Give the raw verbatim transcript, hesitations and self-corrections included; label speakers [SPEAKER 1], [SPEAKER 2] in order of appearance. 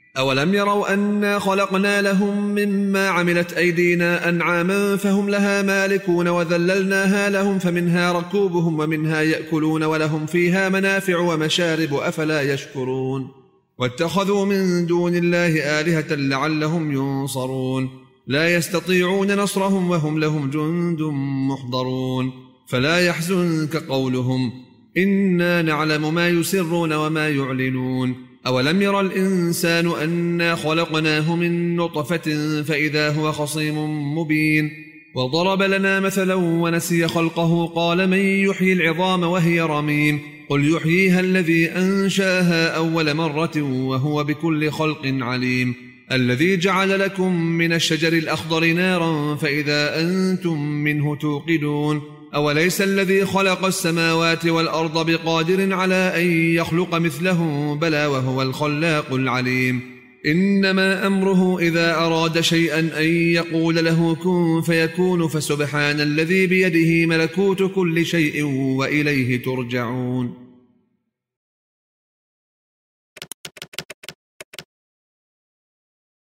[SPEAKER 1] أولم يروا أنا خلقنا لهم مما عملت أيدينا أنعاما فهم لها مالكون وذللناها لهم فمنها ركوبهم ومنها يأكلون ولهم فيها منافع ومشارب أفلا يشكرون واتخذوا من دون الله آلهة لعلهم ينصرون لا يستطيعون نصرهم وهم لهم جند محضرون فلا يحزنك قولهم إنا نعلم ما يسرون وما يعلنون أولم ير الإنسان أنا خلقناه من نطفة فإذا هو خصيم مبين وضرب لنا مثلا ونسي خلقه قال من يحيي العظام وهي رميم قل يحييها الذي أنشأها أول مرة وهو بكل خلق عليم الذي جعل لكم من الشجر الأخضر نارا فإذا أنتم منه توقدون أوليس الذي خلق السماوات والأرض بقادر على أن يخلق مثله بلى وهو الخلاق العليم إنما أمره إذا أراد شيئا أن يقول له كن فيكون فسبحان الذي بيده ملكوت كل شيء وإليه ترجعون